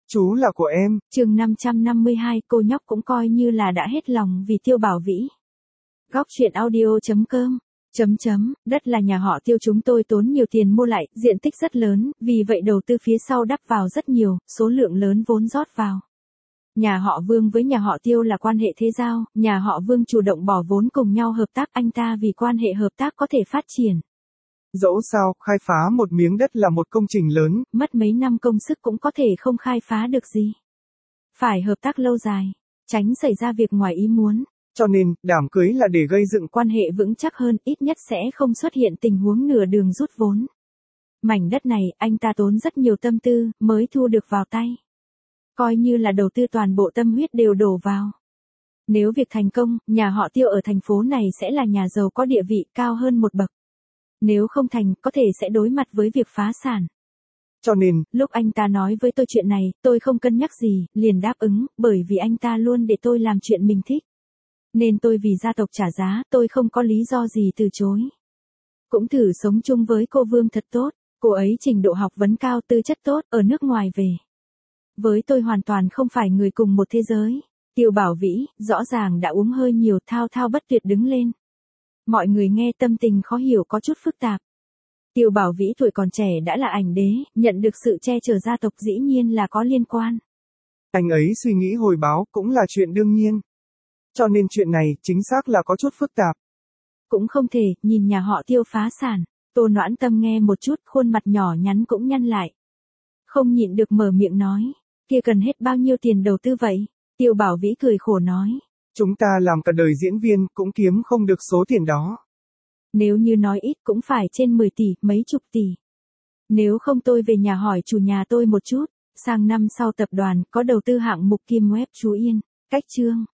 Chú là của em. Chương 552, cô nhóc cũng coi như là đã hết lòng vì Tiêu Bảo Vĩ. Góc truyện audio.com. Đất là nhà họ Tiêu chúng tôi tốn nhiều tiền mua lại, diện tích rất lớn, vì vậy đầu tư phía sau đắp vào rất nhiều, số lượng lớn vốn rót vào. Nhà họ Vương với nhà họ Tiêu là quan hệ thế giao, nhà họ Vương chủ động bỏ vốn cùng nhau hợp tác anh ta vì quan hệ hợp tác có thể phát triển. Dẫu sao, khai phá một miếng đất là một công trình lớn. Mất mấy năm công sức cũng có thể không khai phá được gì. Phải hợp tác lâu dài, tránh xảy ra việc ngoài ý muốn. Cho nên, đám cưới là để gây dựng quan hệ vững chắc hơn, ít nhất sẽ không xuất hiện tình huống nửa đường rút vốn. Mảnh đất này, anh ta tốn rất nhiều tâm tư, mới thu được vào tay. Coi như là đầu tư toàn bộ tâm huyết đều đổ vào. Nếu việc thành công, nhà họ Tiêu ở thành phố này sẽ là nhà giàu có địa vị cao hơn một bậc. Nếu không thành, có thể sẽ đối mặt với việc phá sản. Cho nên, lúc anh ta nói với tôi chuyện này, tôi không cân nhắc gì, liền đáp ứng, bởi vì anh ta luôn để tôi làm chuyện mình thích. Nên tôi vì gia tộc trả giá, tôi không có lý do gì từ chối. Cũng thử sống chung với cô Vương thật tốt, cô ấy trình độ học vấn cao, tư chất tốt, ở nước ngoài về. Với tôi hoàn toàn không phải người cùng một thế giới. Tiêu Bảo Vĩ, rõ ràng đã uống hơi nhiều, thao thao bất tuyệt đứng lên. Mọi người nghe tâm tình khó hiểu có chút phức tạp. Tiêu Bảo Vĩ tuổi còn trẻ đã là ảnh đế, nhận được sự che chở gia tộc dĩ nhiên là có liên quan. Anh ấy suy nghĩ hồi báo cũng là chuyện đương nhiên. Cho nên chuyện này chính xác là có chút phức tạp. Cũng không thể, nhìn nhà họ Tiêu phá sản. Tô Noãn Tâm nghe một chút, khuôn mặt nhỏ nhắn cũng nhăn lại. Không nhịn được mở miệng nói, kia cần hết bao nhiêu tiền đầu tư vậy? Tiêu Bảo Vĩ cười khổ nói. Chúng ta làm cả đời diễn viên cũng kiếm không được số tiền đó. Nếu như nói ít cũng phải trên 10 tỷ, mấy chục tỷ. Nếu không tôi về nhà hỏi chủ nhà tôi một chút, sang năm sau tập đoàn có đầu tư hạng mục Kim Web Chú Yên, cách chương.